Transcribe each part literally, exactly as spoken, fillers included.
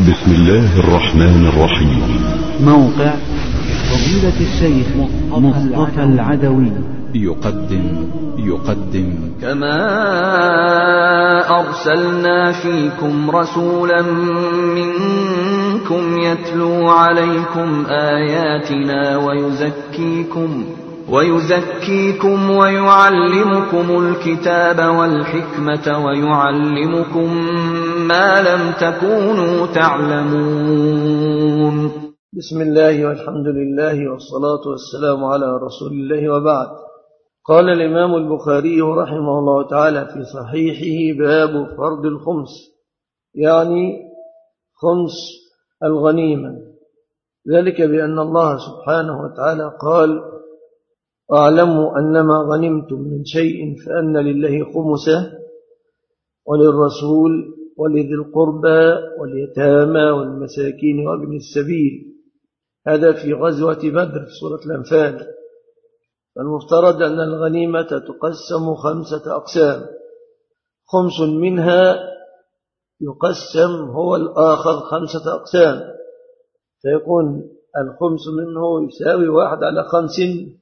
بسم الله الرحمن الرحيم. موقع فضيلة الشيخ مصطفى العدوي يقدم يقدم كما أرسلنا فيكم رسولا منكم يتلو عليكم آياتنا ويزكيكم ويزكيكم ويعلمكم الكتاب والحكمة ويعلمكم ما لم تكونوا تعلمون. بسم الله والحمد لله والصلاة والسلام على رسول الله، وبعد. قال الإمام البخاري رحمه الله تعالى في صحيحه: باب فرض الخمس، يعني خمس الغنيمة، ذلك بأن الله سبحانه وتعالى قال: واعلموا أنما غنمتم من شيء فأن لله خمسه وللرسول ولذي القربى واليتامى والمساكين وابن السبيل. هذا في غزوة بدر في سورة الأنفال. فالمفترض أن الغنيمة تقسم خمسة أقسام، خمس منها يقسم هو الآخر خمسة أقسام، فيكون الخمس منه يساوي واحد على خمس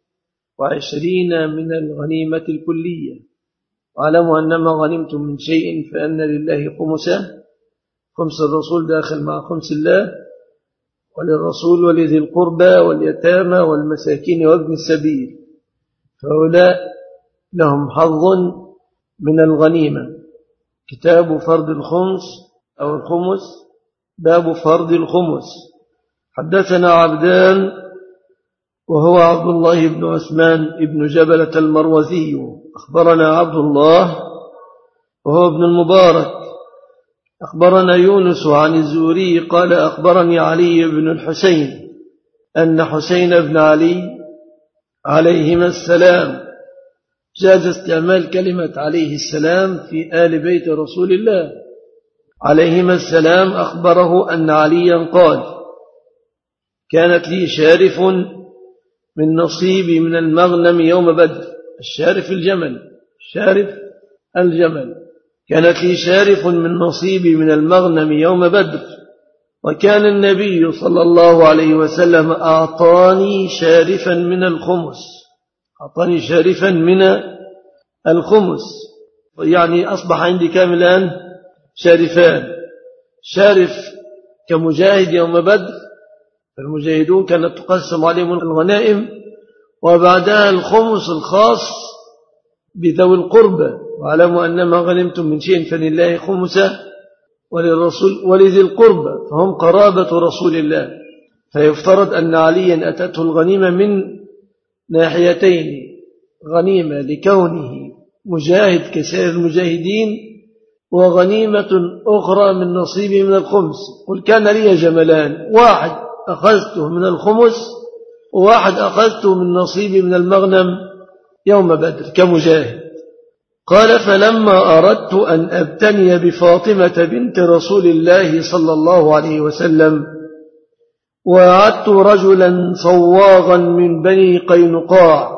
وعشرين من الغنيمة الكلية. واعلموا أنما غنمتم من شيء فأن لله خمسه، خمس الرسول داخل مع خمس الله، وللرسول ولذي القربى واليتامى والمساكين وابن السبيل، فهؤلاء لهم حظ من الغنيمة. كتاب فرض الخمس أو الخمس، باب فرض الخمس. حدثنا عبدان وهو عبد الله بن عثمان بن جبلة المروزي، أخبرنا عبد الله وهو ابن المبارك، أخبرنا يونس عن الزهري قال: أخبرني علي بن الحسين أن حسين بن علي عليهما السلام، جاز استعمال كلمة عليه السلام في آل بيت رسول الله، عليهما السلام، أخبره أن عليا قال: كانت لي شارف من نصيبي من المغنم يوم بدر. الشارف الجمل، شارف الجمل. كانت لي شارف من نصيبي من المغنم يوم بدر، وكان النبي صلى الله عليه وسلم أعطاني شارفا من الخمس، أعطاني شارفا من الخمس، يعني أصبح عندي كام الآن؟ شارفان. شارف كمجاهد يوم بدر، المجاهدون كانت تقسم عليهم الغنائم، وبعدها الخمس الخاص بذوي القربى. واعلموا أنما غنمتم من شيء فلله خمسه وللرسول ولذي القربى، فهم قرابة رسول الله. فيفترض أن عليا أتته الغنيمة من ناحيتين: غنيمة لكونه مجاهد كسائر المجاهدين، وغنيمة أخرى من نصيبه من الخمس. قل: كان لي جملان، واحد أخذته من الخمس وواحد أخذته من نصيبي من المغنم يوم بدر كمجاهد. قال: فلما أردت أن أبتني بفاطمة بنت رسول الله صلى الله عليه وسلم، وأعدت رجلا صواغا من بني قينقاع.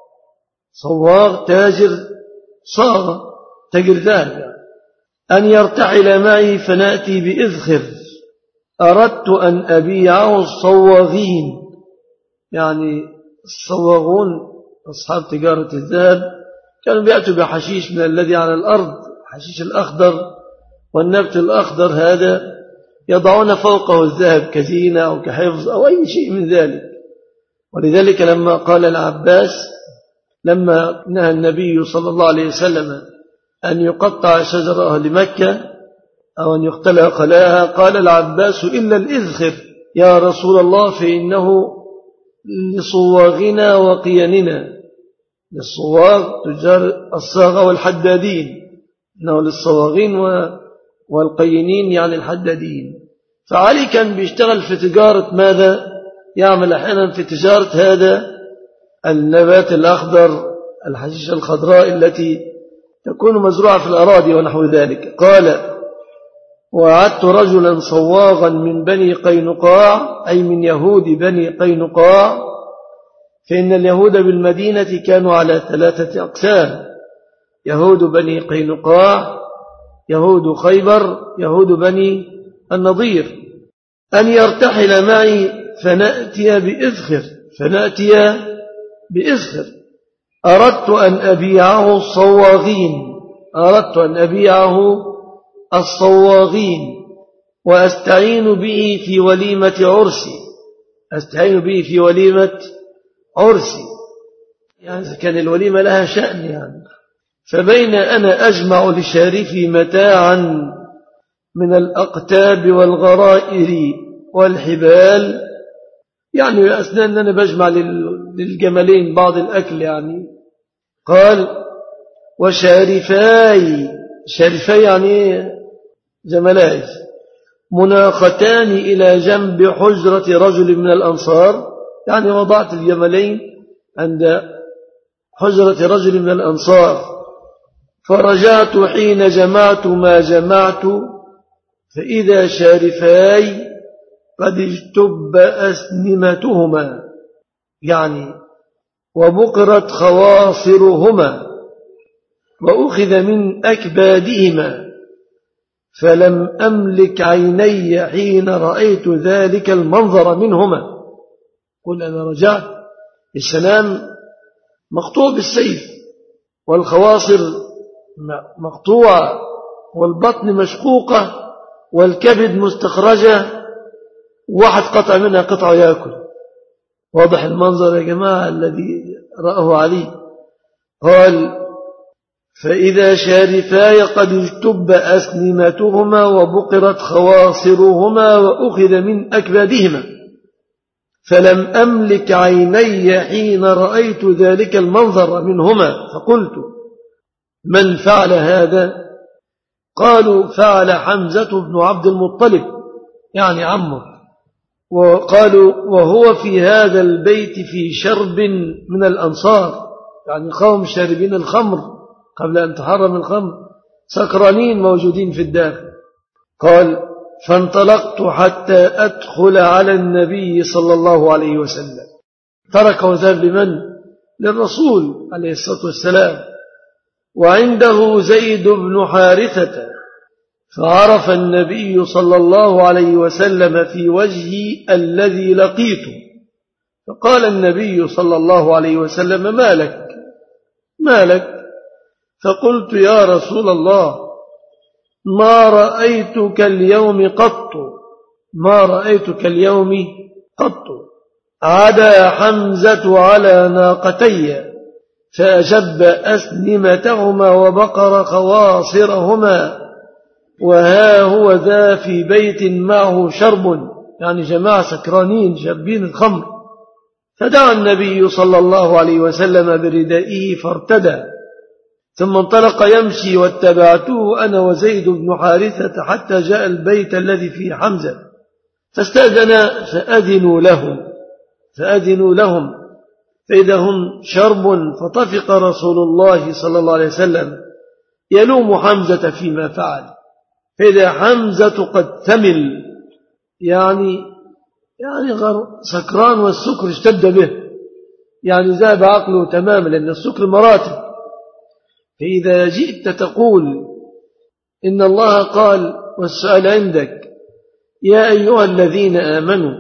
صواغ تاجر صاغ، تاجر ذهب، أن يرتحل معي فنأتي بإذخر. أردت أن أبيعه الصواغين، يعني الصواغون أصحاب تجارة الذهب، كانوا بيأتوا بحشيش من الذي على الأرض، حشيش الأخضر والنبت الأخضر، هذا يضعون فوقه الذهب كزينة أو كحفظ أو أي شيء من ذلك. ولذلك لما قال العباس، لما نهى النبي صلى الله عليه وسلم أن يقطع شجر أهل مكة أو أن يقتلها قلاها، قال العباس: إلا الإذخر يا رسول الله، فإنه لصواغنا وقياننا. للصواغ تجار الصاغة والحدادين، إنه للصواغين والقينين يعني الحدادين. فعلي كان بيشتغل في تجارة ماذا؟ يعمل أحيانا في تجارة هذا النبات الأخضر، الحشيش الخضراء التي تكون مزروعة في الأراضي ونحو ذلك. قال: وأعدت رجلا صواغا من بني قينقاع، أي من يهود بني قينقاع، فإن اليهود بالمدينة كانوا على ثلاثة أقسام: يهود بني قينقاع، يهود خيبر، يهود بني النضير. أن يرتحل معي فنأتي بإذخر فنأتي بإذخر أردت أن أبيعه الصواغين أردت أن أبيعه الصواغين وأستعين به في وليمة عرسي أستعين به في وليمة عرسي يعني كان الوليمة لها شأن يعني. فبين أنا أجمع لشارفي متاعا من الأقتاب والغرائر والحبال يعني أثناء أن أنا بجمع للجملين بعض الأكل يعني. قال وشارفاي شارفاي يعني جملاي مناختان إلى جنب حجرة رجل من الأنصار يعني وضعت الجملين عند حجرة رجل من الأنصار. فرجعت حين جمعت ما جمعت فإذا شارفاي قد اجتب أسنمتهما يعني وبقرت خواصرهما وأخذ من أكبادهما فلم أملك عيني حين رأيت ذلك المنظر منهما. قل أنا رجعت السنام مقطوع بالسيف والخواصر مقطوعة والبطن مشقوقة والكبد مستخرجة واحد قطع منها قطعة يأكل. واضح المنظر يا جماعة الذي رأه علي. قال فإذا شارفاي قد اجتب أسنمتهما وبقرت خواصرهما وأخذ من أكبادهما فلم أملك عيني حين رأيت ذلك المنظر منهما. فقلت من فعل هذا؟ قالوا فعل حمزة بن عبد المطلب يعني عمه. وقالوا وهو في هذا البيت في شرب من الأنصار يعني قوم شاربين الخمر قبل أن تحرم الخمر سكرانين موجودين في الداخل. قال فانطلقت حتى أدخل على النبي صلى الله عليه وسلم. تركه ذهب لمن؟ للرسول عليه الصلاة والسلام وعنده زيد بن حارثة. فعرف النبي صلى الله عليه وسلم في وجهي الذي لقيته. فقال النبي صلى الله عليه وسلم ما لك ما لك؟ فقلت يا رسول الله ما رأيتك اليوم قط ما رأيتك اليوم قط عدا حمزة على ناقتي فأجب أسنمتهما وبقر خواصرهما وها هو ذا في بيت معه شرب يعني جماعة سكرانين شربين الخمر. فدعا النبي صلى الله عليه وسلم بردائه فارتدى ثم انطلق يمشي واتبعته أنا وزيد بن حارثة حتى جاء البيت الذي فيه حمزة فاستأذن فأذنوا له فأذنوا لهم فإذا هم شرب. فطفق رسول الله صلى الله عليه وسلم يلوم حمزة فيما فعل فإذا حمزة قد ثمل يعني يعني سكران والسكر اشتد به يعني ذهب عقله تماما لأن السكر مراتب. فإذا جئت تقول إن الله قال والسؤال عندك يا أيها الذين آمنوا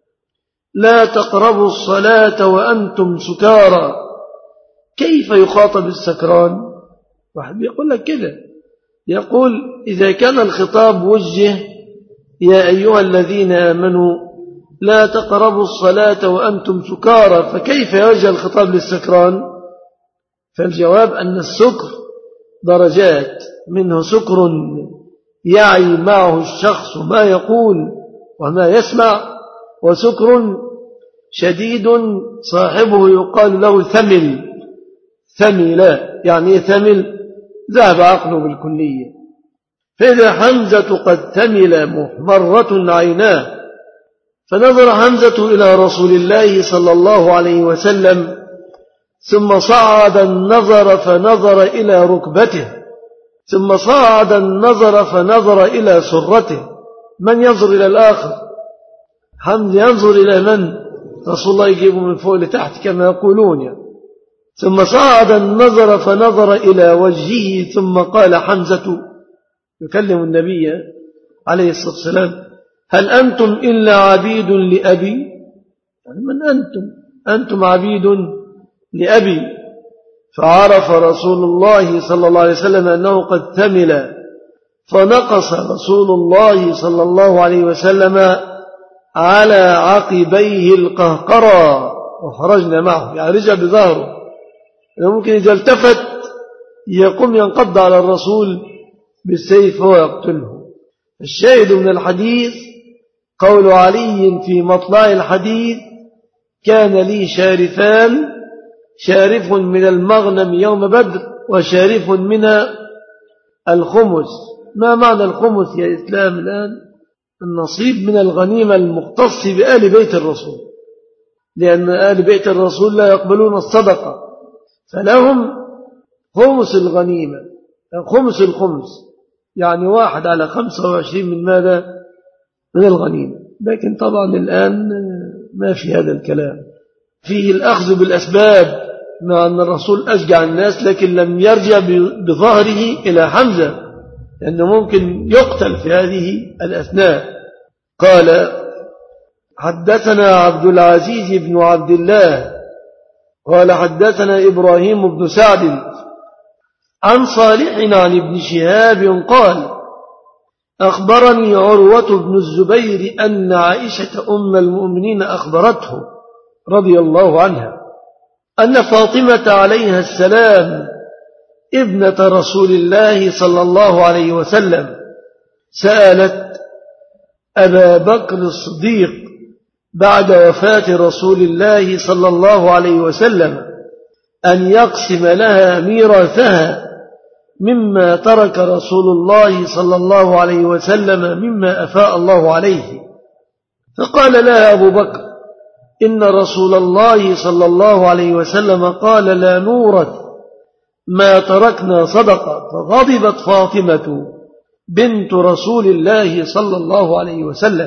لا تقربوا الصلاة وأنتم سكارى كيف يخاطب السكران؟ واحد يقول لك كده يقول إذا كان الخطاب وجه يا أيها الذين آمنوا لا تقربوا الصلاة وأنتم سكارى فكيف يوجه الخطاب للسكران؟ فالجواب أن السكر درجات منه سكر يعي معه الشخص ما يقول وما يسمع وسكر شديد صاحبه يقال له ثمل ثمل يعني ثمل ذهب عقله بالكلية. فإذا حمزة قد ثمل محمرة عيناه فنظر حمزة إلى رسول الله صلى الله عليه وسلم ثم صعد النظر فنظر إلى ركبته ثم صعد النظر فنظر إلى سرته. من ينظر إلى الآخر؟ حمزة ينظر إلى من؟ رسول الله يجيبه من فوق لتحت كما يقولون يعني. ثم صعد النظر فنظر إلى وجهه ثم قال حمزة يكلم النبي عليه الصلاة والسلام هل أنتم إلا عبيد لأبي؟ يعني من أنتم؟ أنتم عبيد لأبي. فعرف رسول الله صلى الله عليه وسلم أنه قد ثمل، فنقص رسول الله صلى الله عليه وسلم على عقبيه القهقرى وخرجنا معه، يعني رجع بظهره، ممكن إذا التفت يقوم ينقض على الرسول بالسيف ويقتله. الشاهد من الحديث قول علي في مطلع الحديث: كان لي شارفان، شارف من المغنم يوم بدر وشارف من الخمس. ما معنى الخمس يا إسلام الآن؟ النصيب من الغنيمة المختص بآل بيت الرسول، لأن آل بيت الرسول لا يقبلون الصدقة، فلهم خمس الغنيمة، خمس الخمس، يعني واحد على خمسة وعشرين من ماذا؟ من الغنيمة. لكن طبعا الآن ما في هذا الكلام، فيه الأخذ بالأسباب، مع أن الرسول أشجع الناس لكن لم يرجع بظهره إلى حمزة، لأنه ممكن يقتل في هذه الأثناء. قال: حدثنا عبد العزيز بن عبد الله قال حدثنا إبراهيم بن سعد عن صالح عن ابن شهاب قال: أخبرني عروة بن الزبير أن عائشة أم المؤمنين أخبرته رضي الله عنها أن فاطمة عليها السلام ابنة رسول الله صلى الله عليه وسلم سألت أبا بكر الصديق بعد وفاة رسول الله صلى الله عليه وسلم أن يقسم لها ميراثها مما ترك رسول الله صلى الله عليه وسلم مما أفاء الله عليه. فقال لها أبو بكر: إن رسول الله صلى الله عليه وسلم قال: لا نورث ما تركنا صدقة. فغضبت فاطمة بنت رسول الله صلى الله عليه وسلم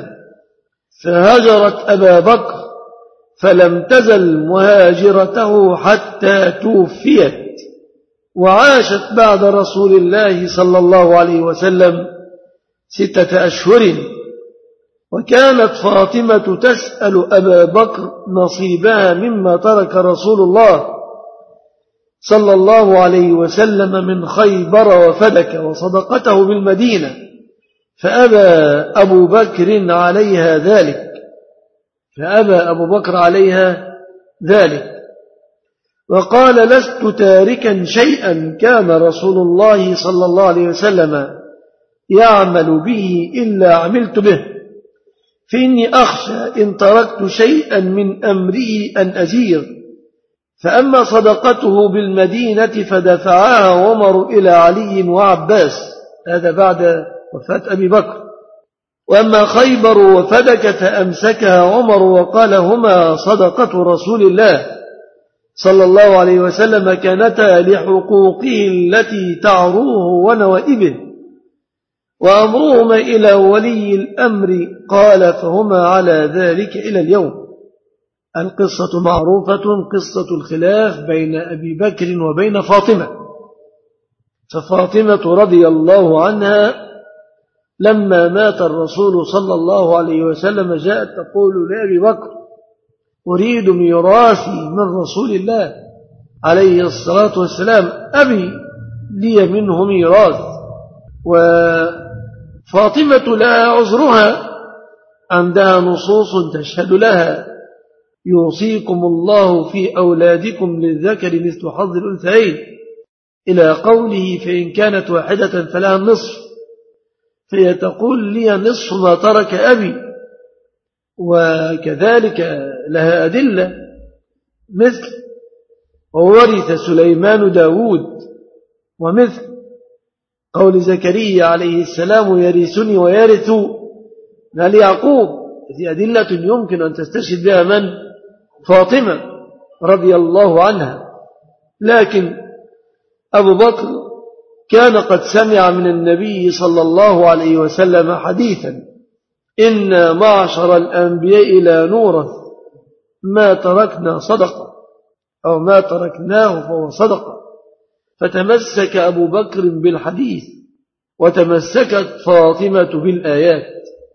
فهجرت أبا بكر، فلم تزل مهاجرته حتى توفيت، وعاشت بعد رسول الله صلى الله عليه وسلم ستة أشهر. وكانت فاطمة تسأل أبا بكر نصيبها مما ترك رسول الله صلى الله عليه وسلم من خيبر وفدك وصدقته بالمدينة، فأبى أبو بكر عليها ذلك فأبى أبو بكر عليها ذلك وقال: لست تاركا شيئا كان رسول الله صلى الله عليه وسلم يعمل به إلا عملت به، فإني أخشى إن تركت شيئا من أمره أن أزيغ. فأما صدقته بالمدينة فدفعها عمر إلى علي وعباس، هذا بعد وفاة أبي بكر. وأما خيبر وفدك فأمسكها عمر وقال: هما صدقة رسول الله صلى الله عليه وسلم، كانتا لحقوقه التي تعروه ونوائبه، وأمرهما إلى ولي الأمر. قال: فهما على ذلك إلى اليوم. القصة معروفة، قصة الخلاف بين أبي بكر وبين فاطمة. ففاطمة رضي الله عنها لما مات الرسول صلى الله عليه وسلم جاءت تقول لأبي بكر: أريد ميراثي من رسول الله عليه الصلاة والسلام، أبي لي منه ميراث. وفاطمة لها عذرها، عندها نصوص تشهد لها: يوصيكم الله في أولادكم للذكر مثل حظ الأنثيين، إلى قوله: فإن كانت واحدة فلها النصف. فهي تقول: لي نصف ما ترك أبي. وكذلك لها أدلة مثل: وورث سليمان داود، ومثل قول زكريا عليه السلام: يرثني ويرث آل يعقوب. هذه أدلة يمكن أن تستشهد بها من؟ فاطمة رضي الله عنها. لكن أبو بكر كان قد سمع من النبي صلى الله عليه وسلم حديثا: إنا معشر الأنبياء لا نورث ما تركنا صدقة، أو ما تركناه فهو صدقة. فتمسك أبو بكر بالحديث، وتمسكت فاطمة بالآيات.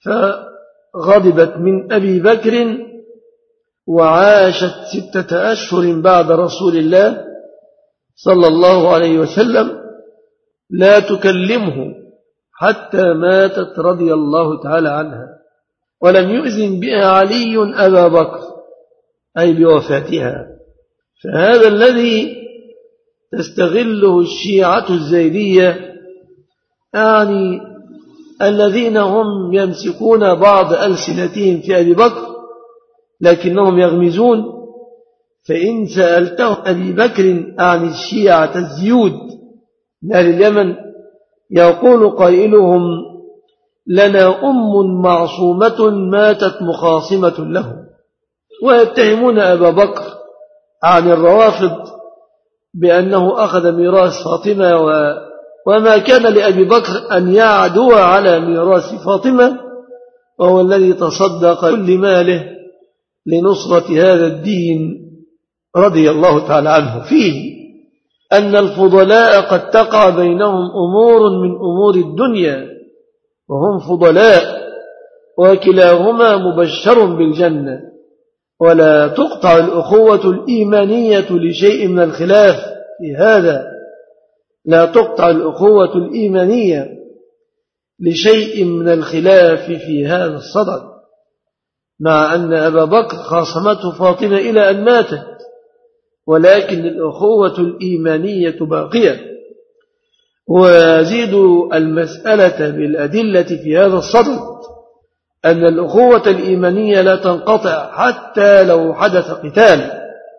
فغضبت من أبي بكر وعاشت ستة أشهر بعد رسول الله صلى الله عليه وسلم لا تكلمه حتى ماتت رضي الله تعالى عنها، ولم يؤذن بها علي أبا بكر أي بوفاتها. فهذا الذي تستغله الشيعة الزيدية، يعني الذين هم يمسكون بعض ألسنتهم في أبي بكر لكنهم يغمزون. فإن سألته أبي بكر عن الشيعة الزيود من أهل اليمن يقول قائلهم لنا أم معصومة ماتت مخاصمة لهم، ويتهمون أبا بكر عن الروافض بأنه أخذ ميراث فاطمة، وما كان لأبي بكر أن يعدو على ميراث فاطمة، وهو الذي تصدق كل ماله لنصرة هذا الدين رضي الله تعالى عنه. فيه أن الفضلاء قد تقع بينهم أمور من أمور الدنيا وهم فضلاء، وكلاهما مبشر بالجنة، ولا تقطع الأخوة الإيمانية لشيء من الخلاف في هذا، لا تقطع الأخوة الإيمانية لشيء من الخلاف في هذا الصدد، مع أن أبا بكر خاصمته فاطمة إلى أن ماتت، ولكن الأخوة الإيمانية باقية. ويزيد المسألة بالأدلة في هذا الصدد أن الأخوة الإيمانية لا تنقطع حتى لو حدث قتال،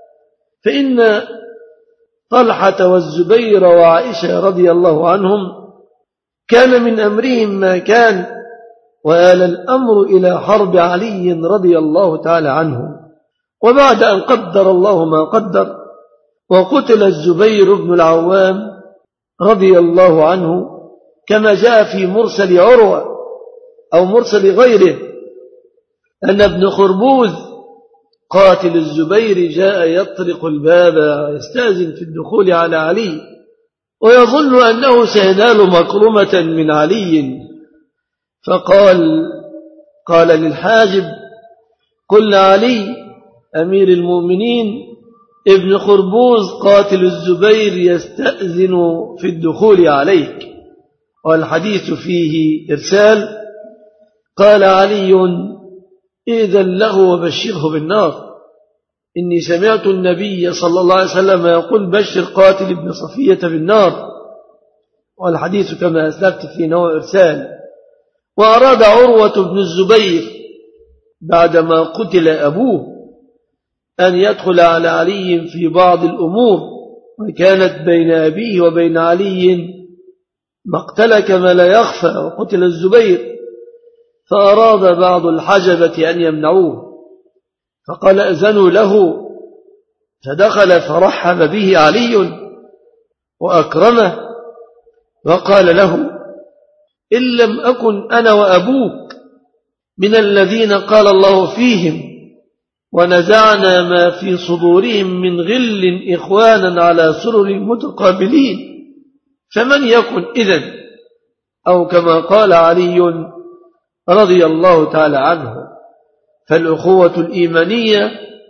فإن طلحة والزبير وعائشة رضي الله عنهم كان من أمرهم ما كان، وآل الأمر إلى حرب علي رضي الله تعالى عنه. وبعد أن قدر الله ما قدر وقتل الزبير بن العوام رضي الله عنه، كما جاء في مرسل عروة أو مرسل غيره أن ابن خربوز قاتل الزبير جاء يطرق الباب ويستأذن في الدخول على علي، ويظن أنه سينال مكرمة من علي، فقال قال للحاجب قل علي أمير المؤمنين ابن خربوز قاتل الزبير يستأذن في الدخول عليك، والحديث فيه إرسال. قال علي إذن له وبشره بالنار، إني سمعت النبي صلى الله عليه وسلم يقول بشر قاتل ابن صفية بالنار، والحديث كما أسلفت في نوع إرسال. وأراد عروة بن الزبير بعدما قتل أبوه أن يدخل على علي في بعض الأمور، وكانت بين أبيه وبين علي مقتل كما لا يخفى، وقتل الزبير، فأراد بعض الحجبة أن يمنعوه، فقال أذنوا له، فدخل فرحب به علي وأكرمه، وقال له إن لم أكن أنا وأبوك من الذين قال الله فيهم ونزعنا ما في صدورهم من غل إخوانا على سرر متقابلين، فمن يكن إذن؟ أو كما قال علي رضي الله تعالى عنه. فالأخوة الإيمانية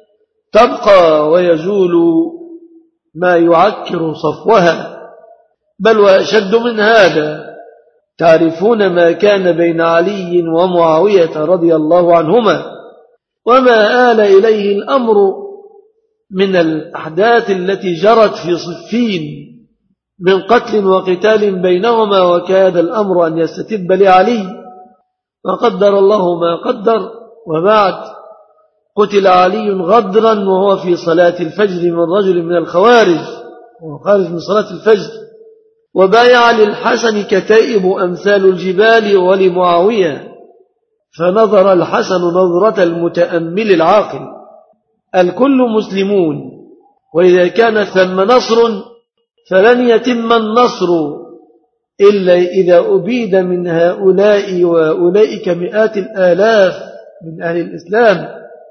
تبقى ويزول ما يعكر صفوها، بل وأشد من هذا. تعرفون ما كان بين علي ومعاوية رضي الله عنهما، وما آل إليه الأمر من الأحداث التي جرت في صفين من قتل وقتال بينهما، وكاد الأمر أن يستتب لعلي، وقدر الله ما قدر. وبعد قتل علي غدرا وهو في صلاة الفجر من رجل من الخوارج، وهو خارج من صلاة الفجر، وبايع للحسن كتائب أمثال الجبال ولمعاوية، فنظر الحسن نظرة المتأمل العاقل. الكل مسلمون، وإذا كان ثم نصر فلن يتم النصر إلا إذا أبيد من هؤلاء وأولئك مئات الآلاف من أهل الإسلام.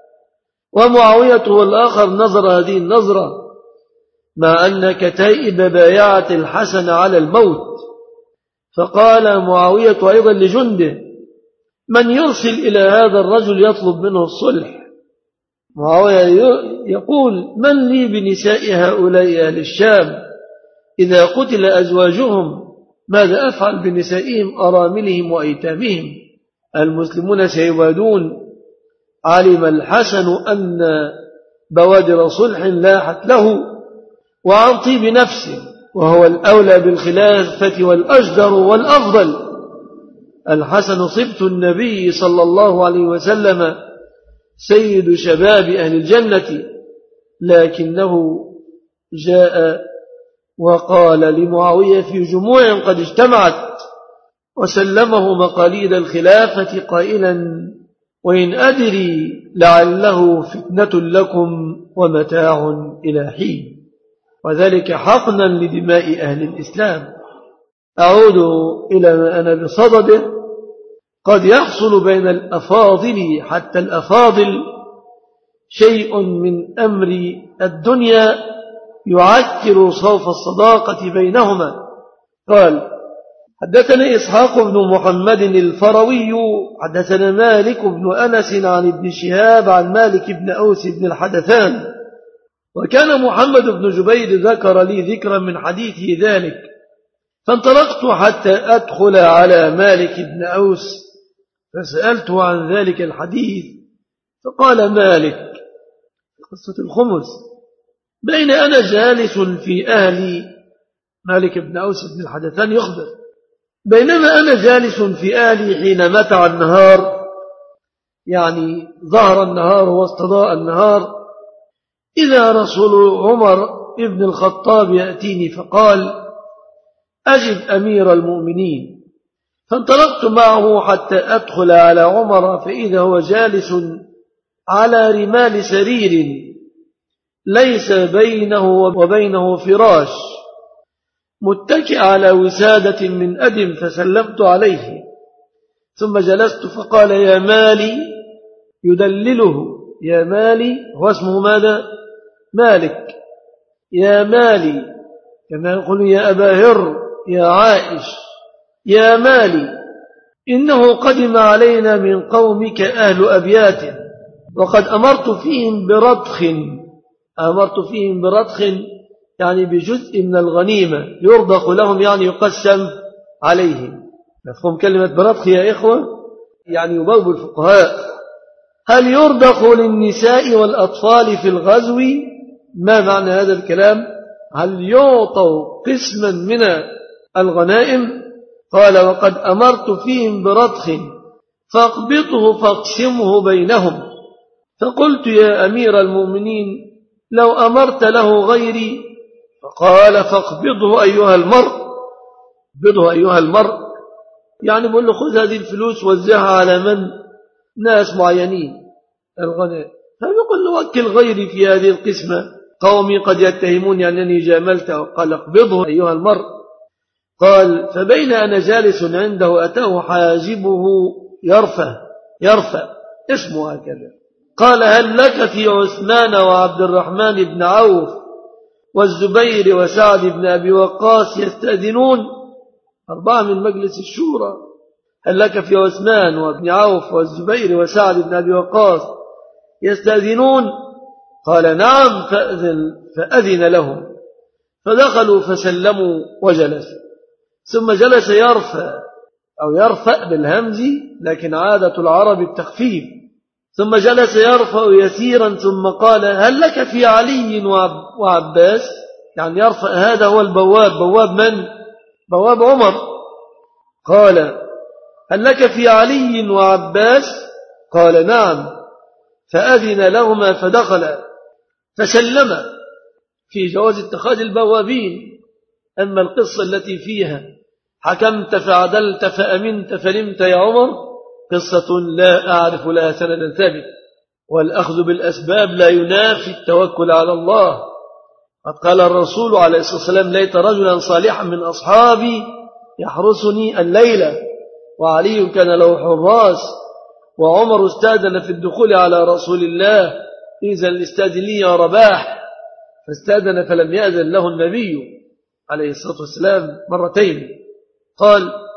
ومعاوية والآخر نظر هذه النظرة، مع أن كتائب بايعت الحسن على الموت، فقال معاوية أيضا لجنده من يرسل إلى هذا الرجل يطلب منه الصلح. معاوية يقول من لي بنساء هؤلاء أهل الشام إذا قتل أزواجهم ماذا أفعل بنسائهم أراملهم وأيتامهم؟ المسلمون سيبادون. علم الحسن أن بوادر صلح لاحت له وعن طيب نفسه، وهو الأولى بالخلافة والأجدر والأفضل. الحسن صبت النبي صلى الله عليه وسلم سيد شباب أهل الجنة، لكنه جاء وقال لمعاوية في جموع قد اجتمعت وسلمه مقاليد الخلافة قائلا وإن أدري لعله فتنة لكم ومتاع إلى حين، وذلك حقنا لدماء أهل الإسلام. أعود إلى ما أنا بصدده. قد يحصل بين الأفاضل حتى الأفاضل شيء من أمر الدنيا يعكر صوف الصداقة بينهما. قال حدثنا إسحاق بن محمد الفروي حدثنا مالك بن أنس عن ابن شهاب عن مالك بن أوس بن الحدثان، وكان محمد بن جبير ذكر لي ذكرا من حديثه ذلك، فانطلقت حتى أدخل على مالك بن أوس فسألته عن ذلك الحديث، فقال مالك في قصة الخمس بين أنا جالس في أهلي. مالك بن أوس بن الحدثان يخبر بينما أنا جالس في أهلي حين متع النهار، يعني ظهر النهار واستضاء النهار، إذا رسول عمر ابن الخطاب يأتيني فقال أجب أمير المؤمنين، فانطلقت معه حتى أدخل على عمر فإذا هو جالس على رمال سرير ليس بينه وبينه فراش، متكئ على وسادة من أدم، فسلمت عليه ثم جلست فقال يا مالي، يدلله يا مالي، هو اسمه ماذا؟ مالك. يا مالي كما يقول يا أبا هر يا عائش، يا مالي إنه قدم علينا من قومك أهل أبيات وقد أمرت فيهم برضخ، أمرت فيهم برضخ يعني بجزء من الغنيمة يرضخ لهم، يعني يقسم عليهم. مفهوم كلمة برضخ يا إخوة؟ يعني يبوب الفقهاء هل يرضخ للنساء والأطفال في الغزو؟ ما معنى هذا الكلام؟ هل يعطوا قسما من الغنائم؟ قال وقد أمرت فيهم برضخ فاقبضه فاقسمه بينهم. فقلت يا أمير المؤمنين لو أمرت له غيري، فقال فاقبضه أيها المرء، اقبضه أيها المرء، يعني بقول له خذ هذه الفلوس وزعها على من؟ ناس معينين الغنائم. فبيقول له وكل غيري في هذه القسمة، قومي قد يتهموني أنني جاملته. قال اقبضه أيها المرء. قال فبين أنا جالس عنده أتاه حاجبه يرفع يرفع اسمه هكذا. قال هل لك في عثمان وعبد الرحمن بن عوف والزبير وسعد بن أبي وقاص يستأذنون؟ أربعة من مجلس الشورى. هل لك في عثمان وابن عوف والزبير وسعد بن أبي وقاص يستأذنون؟ قال نعم. فأذن, فأذن لهم فدخلوا فسلموا وجلسوا، ثم جلس يرفع أو يرفع بالهمز، لكن عادة العرب التخفيف. ثم جلس يرفع يسيرا ثم قال هل لك في علي وعباس؟ يعني يرفع هذا هو البواب. بواب من؟ بواب عمر. قال هل لك في علي وعباس؟ قال نعم. فأذن لهما فدخل فسلم في جواز اتخاذ البوابين. أما القصة التي فيها حكمت فعدلت فأمنت فنمت يا عمر قصة لا أعرف لها سندا ثابت، والأخذ بالأسباب لا ينافي التوكل على الله. قد قال الرسول عليه الصلاة والسلام ليت رجلا صالحا من أصحابي يحرسني الليلة، وعلي كان له حراس، وعمر استأذن في الدخول على رسول الله إذن استأذن لي يا رباح، فاستأذن فلم يأذن له النبي عليه الصلاة والسلام مرتين. قال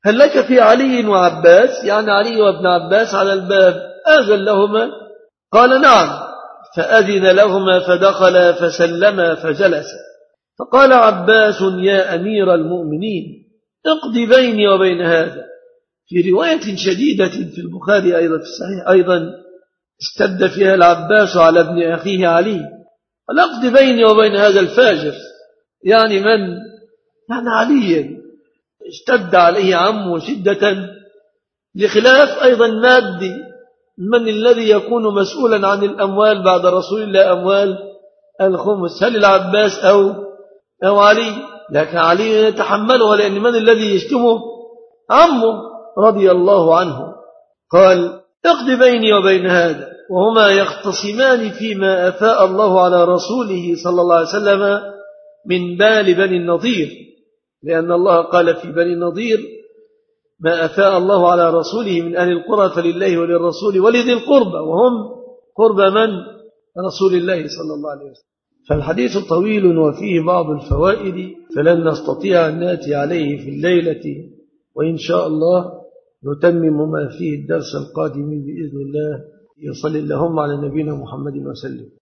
هل لك في علي وعباس؟ يعني علي وابن عباس على الباب، آذن لهما؟ قال نعم. فأذن لهما فدخل فسلما فجلس. فقال عباس يا أمير المؤمنين اقض بيني وبين هذا. في رواية شديدة في البخاري أيضا في الصحيح أيضا استد فيها العباس على ابن أخيه علي، قال اقض بيني وبين هذا الفاجر، يعني من؟ يعني علي اشتد عليه عمه شدة، لخلاف أيضا مادي، من الذي يكون مسؤولا عن الأموال بعد رسول الله؟ أموال الخمس، هل العباس أو أو علي؟ لكن علي يتحمله، لأن من الذي يشتمه؟ عمه رضي الله عنه. قال اقض بيني وبين هذا، وهما يختصمان فيما أفاء الله على رسوله صلى الله عليه وسلم من بال بني النضير، لأن الله قال في بني النضير ما أفاء الله على رسوله من أهل القرى فلله وللرسول ولذي القربى، وهم قرب من؟ رسول الله صلى الله عليه وسلم. فالحديث طويل وفيه بعض الفوائد، فلن نستطيع أن نأتي عليه في الليلة، وإن شاء الله نتمم ما فيه الدرس القادم بإذن الله. يصلي اللهم على نبينا محمد وسلم.